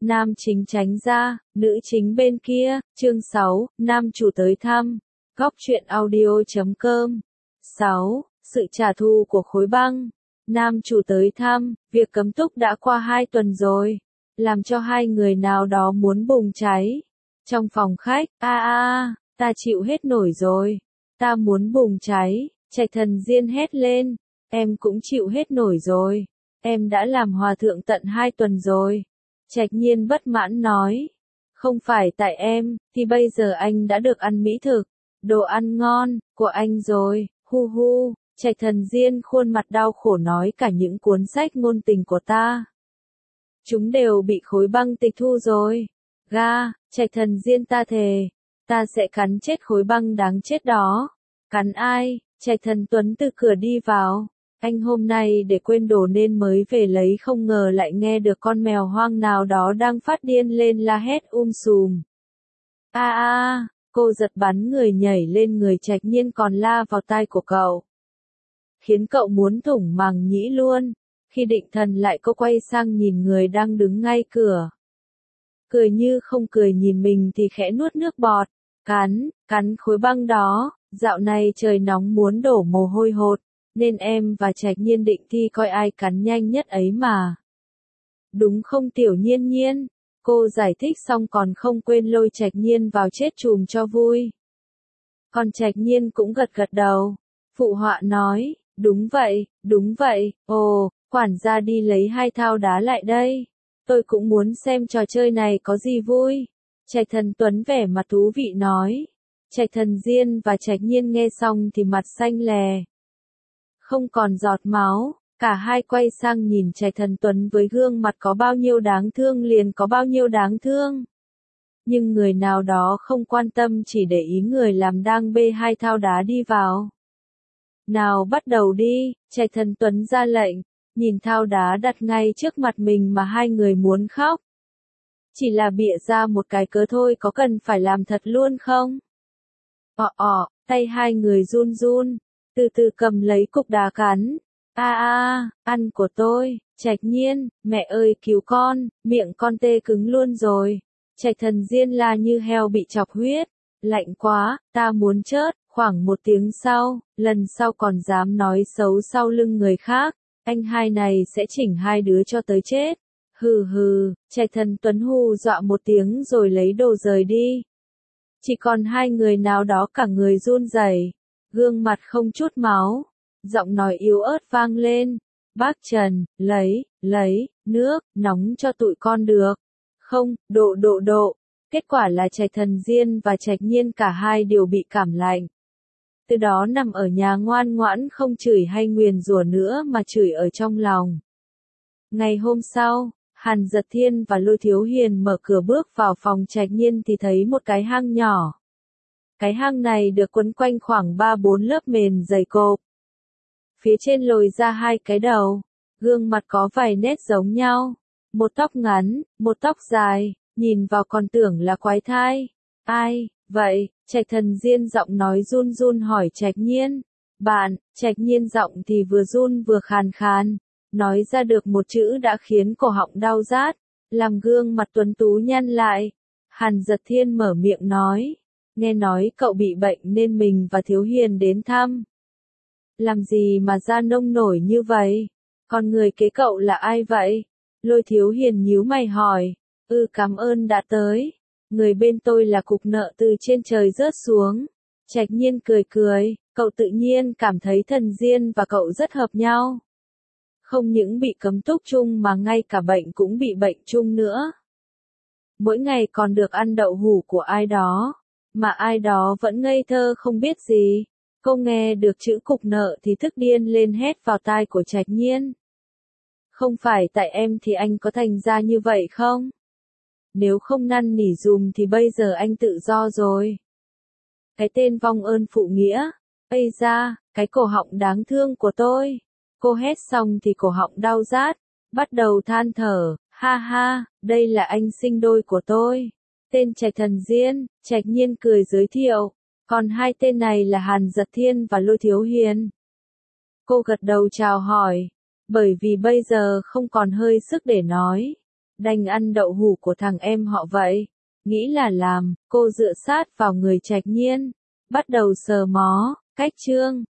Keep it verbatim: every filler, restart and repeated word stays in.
nam chính tránh ra, nữ chính bên kia, chương sáu, nam chủ tới thăm, góc truyện audio.com. sáu. Sự trả thù của khối băng. Nam chủ tới thăm, việc cấm túc đã qua hai tuần rồi, làm cho hai người nào đó muốn bùng cháy. Trong phòng khách, a a, ta chịu hết nổi rồi, ta muốn bùng cháy, Trạch Thần Diên hét lên, em cũng chịu hết nổi rồi, em đã làm hòa thượng tận hai tuần rồi. Trạch Nhiên bất mãn nói, không phải tại em, thì bây giờ anh đã được ăn mỹ thực, đồ ăn ngon, của anh rồi, hu hu. Trạch Thần Diên khuôn mặt đau khổ nói cả những cuốn sách ngôn tình của ta, chúng đều bị khối băng tịch thu rồi. Ga, Trạch Thần Diên ta thề, ta sẽ cắn chết khối băng đáng chết đó. Cắn ai? Trạch Thần Tuấn từ cửa đi vào. Anh hôm nay để quên đồ nên mới về lấy, không ngờ lại nghe được con mèo hoang nào đó đang phát điên lên la hét um sùm. A a, cô giật bắn người nhảy lên người Trạch Nhiên còn la vào tai của cậu, khiến cậu muốn thủng màng nhĩ luôn. Khi định thần lại cô quay sang nhìn người đang đứng ngay cửa, cười như không cười nhìn mình thì khẽ nuốt nước bọt. Cắn, cắn khối băng đó, dạo này trời nóng muốn đổ mồ hôi hột, nên em và Trạch Nhiên định thi coi ai cắn nhanh nhất ấy mà. Đúng không Tiểu Nhiên Nhiên? Cô giải thích xong còn không quên lôi Trạch Nhiên vào chết chùm cho vui. Còn Trạch Nhiên cũng gật gật đầu, phụ họa nói, đúng vậy, đúng vậy, ồ, quản gia đi lấy hai thao đá lại đây. Tôi cũng muốn xem trò chơi này có gì vui. Trạch Thần Tuấn vẻ mặt thú vị nói. Trạch Thần Diên và Trạch Nhiên nghe xong thì mặt xanh lè, không còn giọt máu. Cả hai quay sang nhìn Trạch Thần Tuấn với gương mặt có bao nhiêu đáng thương liền có bao nhiêu đáng thương. Nhưng người nào đó không quan tâm, chỉ để ý người làm đang bê hai thao đá đi vào. Nào bắt đầu đi, Trạch Thần Tuấn ra lệnh. Nhìn thao đá đặt ngay trước mặt mình mà hai người muốn khóc. Chỉ là bịa ra một cái cớ thôi, có cần phải làm thật luôn không? Ọ ọ, tay hai người run run, từ từ cầm lấy cục đá cắn. A a, ăn của tôi. Trạch Nhiên, mẹ ơi cứu con, miệng con tê cứng luôn rồi. Trạch Thần Diên la như heo bị chọc huyết. Lạnh quá, ta muốn chớt. Khoảng một tiếng sau, lần sau còn dám nói xấu sau lưng người khác, anh hai này sẽ chỉnh hai đứa cho tới chết. Hừ hừ, Trạch Thần Tuấn hù dọa một tiếng rồi lấy đồ rời đi. Chỉ còn hai người nào đó cả người run rẩy, gương mặt không chút máu, giọng nói yếu ớt vang lên. Bác Trần, lấy, lấy, nước, nóng cho tụi con được. Không, độ độ độ. Kết quả là Trạch Thần Diên và Trạch Nhiên cả hai đều bị cảm lạnh. Từ đó nằm ở nhà ngoan ngoãn không chửi hay nguyền rủa nữa mà chửi ở trong lòng. Ngày hôm sau, Hàn Dật Thiên và Lôi Thiếu Hiền mở cửa bước vào phòng Trạch Nhiên thì thấy một cái hang nhỏ. Cái hang này được quấn quanh khoảng ba bốn lớp mền dày cộp. Phía trên lồi ra hai cái đầu, gương mặt có vài nét giống nhau. Một tóc ngắn, một tóc dài, nhìn vào còn tưởng là quái thai. Ai, vậy? Trạch Thần Diên giọng nói run run hỏi Trạch Nhiên. Bạn, Trạch Nhiên giọng thì vừa run vừa khàn khàn, nói ra được một chữ đã khiến cổ họng đau rát, làm gương mặt tuấn tú nhăn lại. Hàn Dật Thiên mở miệng nói, nghe nói cậu bị bệnh nên mình và Thiếu Hiền đến thăm. Làm gì mà da nông nổi như vậy? Còn người kế cậu là ai vậy? Lôi Thiếu Hiền nhíu mày hỏi. Ừ, cảm ơn đã tới. Người bên tôi là cục nợ từ trên trời rớt xuống. Trạch Nhiên cười cười, cậu tự nhiên cảm thấy Thần Diên và cậu rất hợp nhau. Không những bị cấm túc chung mà ngay cả bệnh cũng bị bệnh chung nữa. Mỗi ngày còn được ăn đậu hũ của ai đó, mà ai đó vẫn ngây thơ không biết gì. Cô nghe được chữ cục nợ thì tức điên lên hét vào tai của Trạch Nhiên. Không phải tại em thì anh có thành ra như vậy không? Nếu không năn nỉ dùm thì bây giờ anh tự do rồi. Cái tên vong ơn phụ nghĩa. Ây da, cái cổ họng đáng thương của tôi. Cô hét xong thì cổ họng đau rát, bắt đầu than thở. Ha ha, đây là anh sinh đôi của tôi. Tên Trạch Thần Diên. Trạch Nhiên cười giới thiệu. Còn hai tên này là Hàn Dật Thiên và Lôi Thiếu Hiền. Cô gật đầu chào hỏi, bởi vì bây giờ không còn hơi sức để nói. đành ăn đậu hũ của thằng em họ vậy. Nghĩ là làm, cô dựa sát vào người Trạch Nhiên, bắt đầu sờ mó, cách Trương